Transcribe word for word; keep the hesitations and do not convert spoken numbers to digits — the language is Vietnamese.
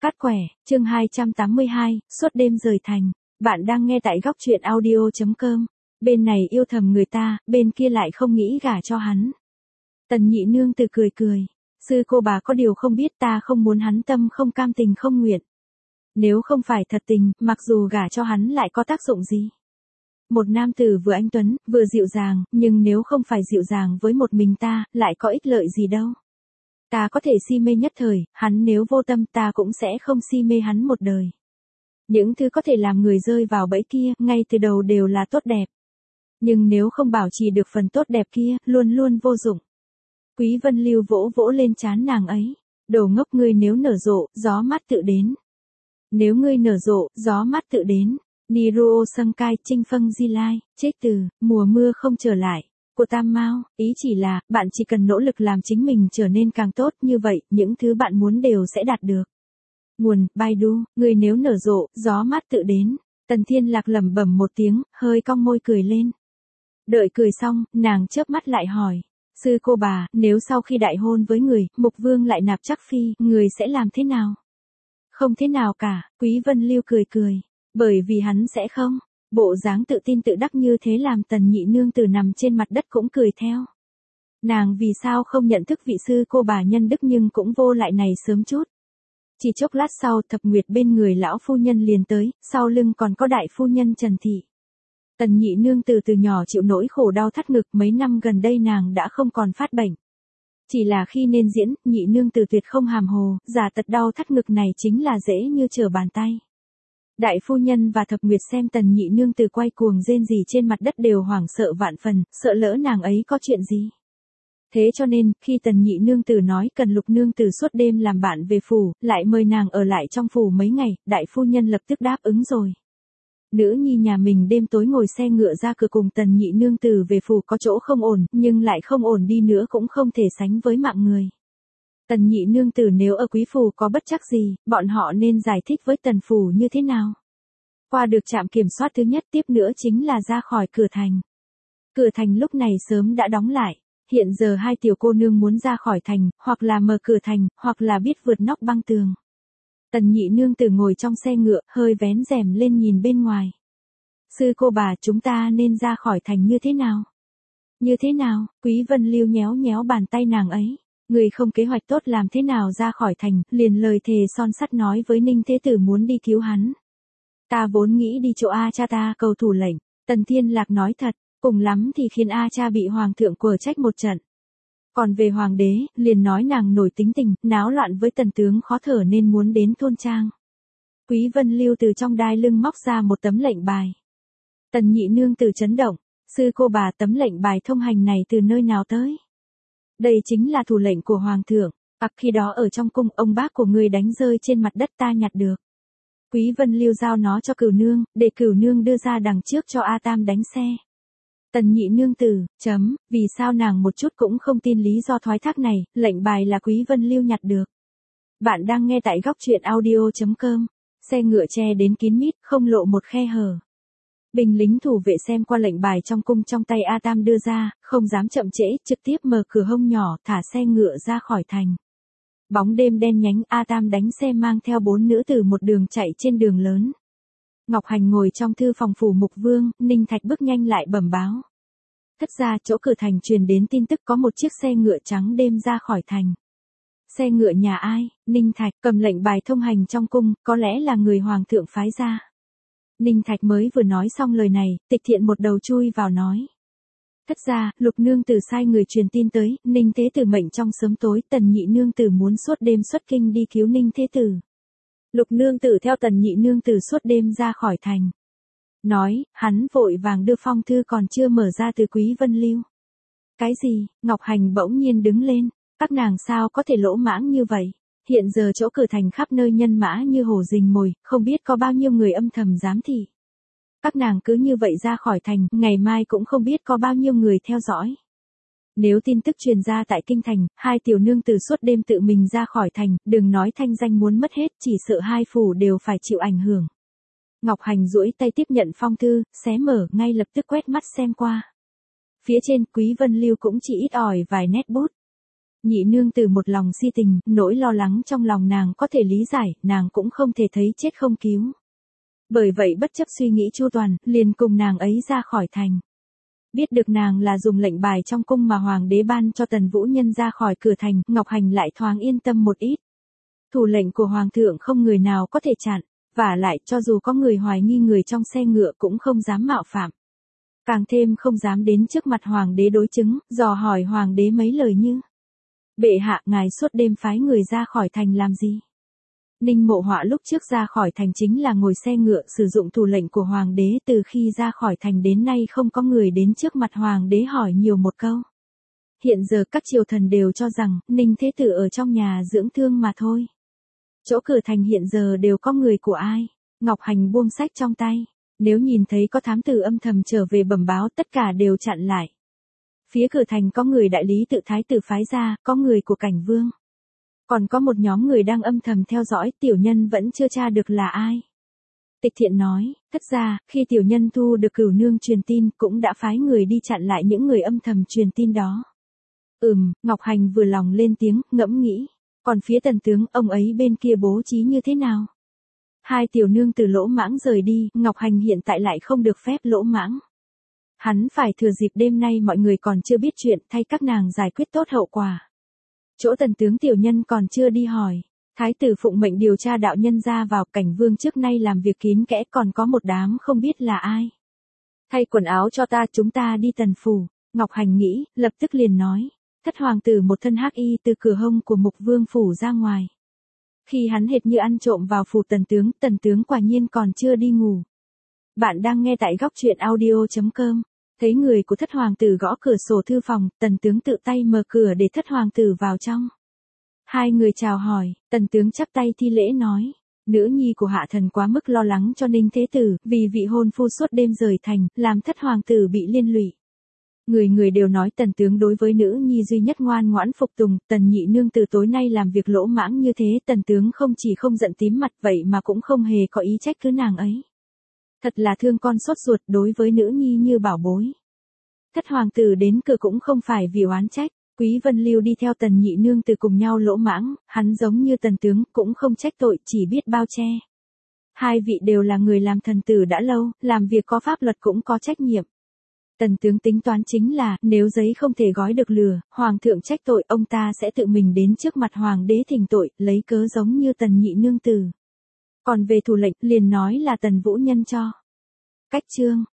Cắt quẻ, chương hai trăm tám mươi hai, suốt đêm rời thành. Bạn đang nghe tại góc truyện audio chấm com. Bên này yêu thầm người ta, bên kia lại không nghĩ gả cho hắn. Tần nhị nương từ cười cười. Sư cô bà có điều không biết, ta không muốn hắn tâm không cam tình không nguyện. Nếu không phải thật tình, mặc dù gả cho hắn lại có tác dụng gì? Một nam tử vừa anh tuấn, vừa dịu dàng, nhưng nếu không phải dịu dàng với một mình ta, lại có ích lợi gì đâu. Ta có thể si mê nhất thời, hắn nếu vô tâm ta cũng sẽ không si mê hắn một đời. Những thứ có thể làm người rơi vào bẫy kia, ngay từ đầu đều là tốt đẹp. Nhưng nếu không bảo trì được phần tốt đẹp kia, luôn luôn vô dụng. Quý Vân Lưu vỗ vỗ lên trán nàng ấy. Đồ ngốc, ngươi nếu nở rộ, gió mát tự đến. Nếu ngươi nở rộ, gió mát tự đến. Niruo Sankai Trinh Phâng Di Lai, chết từ, mùa mưa không trở lại. Của Tam Mao, ý chỉ là, bạn chỉ cần nỗ lực làm chính mình trở nên càng tốt, như vậy, những thứ bạn muốn đều sẽ đạt được. Nguồn, Baidu, người nếu nở rộ, gió mát tự đến. Tần Thiên Lạc lẩm bẩm một tiếng, hơi cong môi cười lên. Đợi cười xong, nàng chớp mắt lại hỏi. Sư cô bà, nếu sau khi đại hôn với người, Mục Vương lại nạp chắc phi, người sẽ làm thế nào? Không thế nào cả, Quý Vân Lưu cười cười. Bởi vì hắn sẽ không. Bộ dáng tự tin tự đắc như thế làm Tần nhị nương tử nằm trên mặt đất cũng cười theo. Nàng vì sao không nhận thức vị sư cô bà nhân đức nhưng cũng vô lại này sớm chút. Chỉ chốc lát sau, Thập Nguyệt bên người lão phu nhân liền tới, sau lưng còn có đại phu nhân Trần Thị. Tần nhị nương tử từ nhỏ chịu nỗi khổ đau thắt ngực, mấy năm gần đây nàng đã không còn phát bệnh. Chỉ là khi nên diễn, nhị nương tử tuyệt không hàm hồ, giả tật đau thắt ngực này chính là dễ như trở bàn tay. Đại phu nhân và Thập Nguyệt xem Tần nhị nương tử quay cuồng rên rỉ trên mặt đất đều hoảng sợ vạn phần, sợ lỡ nàng ấy có chuyện gì. Thế cho nên, khi Tần nhị nương tử nói cần Lục nương tử suốt đêm làm bạn về phủ, lại mời nàng ở lại trong phủ mấy ngày, đại phu nhân lập tức đáp ứng rồi. Nữ nhi nhà mình đêm tối ngồi xe ngựa ra cửa cùng Tần nhị nương tử về phủ có chỗ không ổn, nhưng lại không ổn đi nữa cũng không thể sánh với mạng người. Tần nhị nương tử nếu ở quý phủ có bất trắc gì, bọn họ nên giải thích với Tần phủ như thế nào? Qua được trạm kiểm soát thứ nhất, tiếp nữa chính là ra khỏi cửa thành. Cửa thành lúc này sớm đã đóng lại. Hiện giờ hai tiểu cô nương muốn ra khỏi thành, hoặc là mở cửa thành, hoặc là biết vượt nóc băng tường. Tần nhị nương tử ngồi trong xe ngựa, hơi vén rèm lên nhìn bên ngoài. Sư cô bà, chúng ta nên ra khỏi thành như thế nào? Như thế nào? Quý Vân Lưu nhéo nhéo bàn tay nàng ấy. Người không kế hoạch tốt làm thế nào ra khỏi thành, liền lời thề son sắt nói với Ninh Thế Tử muốn đi cứu hắn. Ta vốn nghĩ đi chỗ A cha ta cầu thủ lệnh. Tần Thiên Lạc nói thật, cùng lắm thì khiến A cha bị hoàng thượng quở trách một trận. Còn về hoàng đế, liền nói nàng nổi tính tình, náo loạn với tần tướng khó thở nên muốn đến thôn trang. Quý Vân Lưu từ trong đai lưng móc ra một tấm lệnh bài. Tần nhị nương tử chấn động, sư cô bà, tấm lệnh bài thông hành này từ nơi nào tới? Đây chính là thủ lệnh của hoàng thượng, hoặc khi đó ở trong cung ông bác của người đánh rơi trên mặt đất ta nhặt được. Quý Vân Lưu giao nó cho Cửu nương, để Cửu nương đưa ra đằng trước cho A Tam đánh xe. Tần nhị nương tử, chấm, vì sao nàng một chút cũng không tin lý do thoái thác này, lệnh bài là Quý Vân Lưu nhặt được. Bạn đang nghe tại góc truyện audio chấm com, xe ngựa che đến kín mít, không lộ một khe hở. Binh lính thủ vệ xem qua lệnh bài trong cung trong tay A Tam đưa ra, không dám chậm trễ, trực tiếp mở cửa hông nhỏ, thả xe ngựa ra khỏi thành. Bóng đêm đen nhánh, A Tam đánh xe mang theo bốn nữ tử một đường chạy trên đường lớn. Ngọc Hành ngồi trong thư phòng phủ Mục Vương, Ninh Thạch bước nhanh lại bẩm báo. Thất ra, chỗ cửa thành truyền đến tin tức có một chiếc xe ngựa trắng đêm ra khỏi thành. Xe ngựa nhà ai? Ninh Thạch cầm lệnh bài thông hành trong cung, có lẽ là người hoàng thượng phái ra. Ninh Thạch mới vừa nói xong lời này, Tịch Thiện một đầu chui vào nói. Thất ra, Lục nương tử sai người truyền tin tới, Ninh Thế Tử mệnh trong sớm tối, Tần nhị nương tử muốn suốt đêm xuất kinh đi cứu Ninh Thế Tử. Lục nương tử theo Tần nhị nương tử suốt đêm ra khỏi thành. Nói, hắn vội vàng đưa phong thư còn chưa mở ra từ Quý Vân Lưu. Cái gì? Ngọc Hành bỗng nhiên đứng lên, các nàng sao có thể lỗ mãng như vậy? Hiện giờ chỗ cửa thành khắp nơi nhân mã như hổ rình mồi, không biết có bao nhiêu người âm thầm giám thị. Các nàng cứ như vậy ra khỏi thành, ngày mai cũng không biết có bao nhiêu người theo dõi. Nếu tin tức truyền ra tại kinh thành, hai tiểu nương tử suốt đêm tự mình ra khỏi thành, đừng nói thanh danh muốn mất hết, chỉ sợ hai phủ đều phải chịu ảnh hưởng. Ngọc Hành duỗi tay tiếp nhận phong thư, xé mở, ngay lập tức quét mắt xem qua. Phía trên, Quý Vân Lưu cũng chỉ ít ỏi vài nét bút. Nhị nương tử một lòng si tình, nỗi lo lắng trong lòng nàng có thể lý giải, nàng cũng không thể thấy chết không cứu. Bởi vậy bất chấp suy nghĩ chu toàn, liền cùng nàng ấy ra khỏi thành. Biết được nàng là dùng lệnh bài trong cung mà hoàng đế ban cho Tần Vũ Nhân ra khỏi cửa thành, Ngọc Hành lại thoáng yên tâm một ít. Thủ lệnh của hoàng thượng không người nào có thể chặn, vả lại cho dù có người hoài nghi người trong xe ngựa cũng không dám mạo phạm. Càng thêm không dám đến trước mặt hoàng đế đối chứng, dò hỏi hoàng đế mấy lời như: bệ hạ, ngài suốt đêm phái người ra khỏi thành làm gì? Ninh Mộ Họa lúc trước ra khỏi thành chính là ngồi xe ngựa sử dụng thủ lệnh của hoàng đế, từ khi ra khỏi thành đến nay không có người đến trước mặt hoàng đế hỏi nhiều một câu. Hiện giờ các triều thần đều cho rằng Ninh Thế Tử ở trong nhà dưỡng thương mà thôi. Chỗ cửa thành hiện giờ đều có người của ai? Ngọc Hành buông sách trong tay. Nếu nhìn thấy có thám tử âm thầm trở về bẩm báo, tất cả đều chặn lại. Phía cửa thành có người đại lý tự thái tử phái ra, có người của Cảnh Vương. Còn có một nhóm người đang âm thầm theo dõi, tiểu nhân vẫn chưa tra được là ai. Tịch Thiện nói, thất ra, khi tiểu nhân thu được Cửu nương truyền tin, cũng đã phái người đi chặn lại những người âm thầm truyền tin đó. Ừm, Ngọc Hành vừa lòng lên tiếng, ngẫm nghĩ. Còn phía Tần tướng, ông ấy bên kia bố trí như thế nào? Hai tiểu nương từ lỗ mãng rời đi, Ngọc Hành hiện tại lại không được phép lỗ mãng. Hắn phải thừa dịp đêm nay mọi người còn chưa biết chuyện, thay các nàng giải quyết tốt hậu quả. Chỗ Tần tướng tiểu nhân còn chưa đi hỏi. Thái tử phụng mệnh điều tra đạo nhân ra vào, Cảnh Vương trước nay làm việc kín kẽ, còn có một đám không biết là ai. Thay quần áo cho ta, chúng ta đi Tần phủ. Ngọc Hành nghĩ, lập tức liền nói. Thất hoàng tử một thân hắc y từ cửa hông của Mục Vương phủ ra ngoài. Khi hắn hệt như ăn trộm vào phủ Tần tướng, Tần tướng quả nhiên còn chưa đi ngủ. Bạn đang nghe tại góc truyện audio chấm com. Thấy người của thất hoàng tử gõ cửa sổ thư phòng, Tần tướng tự tay mở cửa để thất hoàng tử vào trong. Hai người chào hỏi, Tần tướng chắp tay thi lễ nói. Nữ nhi của hạ thần quá mức lo lắng cho Ninh Thế Tử, vì vị hôn phu suốt đêm rời thành, làm thất hoàng tử bị liên lụy. Người người đều nói Tần tướng đối với nữ nhi duy nhất ngoan ngoãn phục tùng, Tần nhị nương từ tối nay làm việc lỗ mãng như thế, Tần tướng không chỉ không giận tím mặt vậy mà cũng không hề có ý trách cứ nàng ấy. Thật là thương con xót ruột, đối với nữ nhi như bảo bối. Thất hoàng tử đến cửa cũng không phải vì oán trách, Quý Vân Lưu đi theo Tần nhị nương từ cùng nhau lỗ mãng, hắn giống như Tần tướng cũng không trách tội, chỉ biết bao che. Hai vị đều là người làm thần tử đã lâu, làm việc có pháp luật cũng có trách nhiệm. Tần tướng tính toán chính là, nếu giấy không thể gói được lừa, hoàng thượng trách tội, ông ta sẽ tự mình đến trước mặt hoàng đế thỉnh tội, lấy cớ giống như Tần nhị nương tử. Còn về thủ lệnh, liền nói là Tần Vũ Nhân cho. Cách chương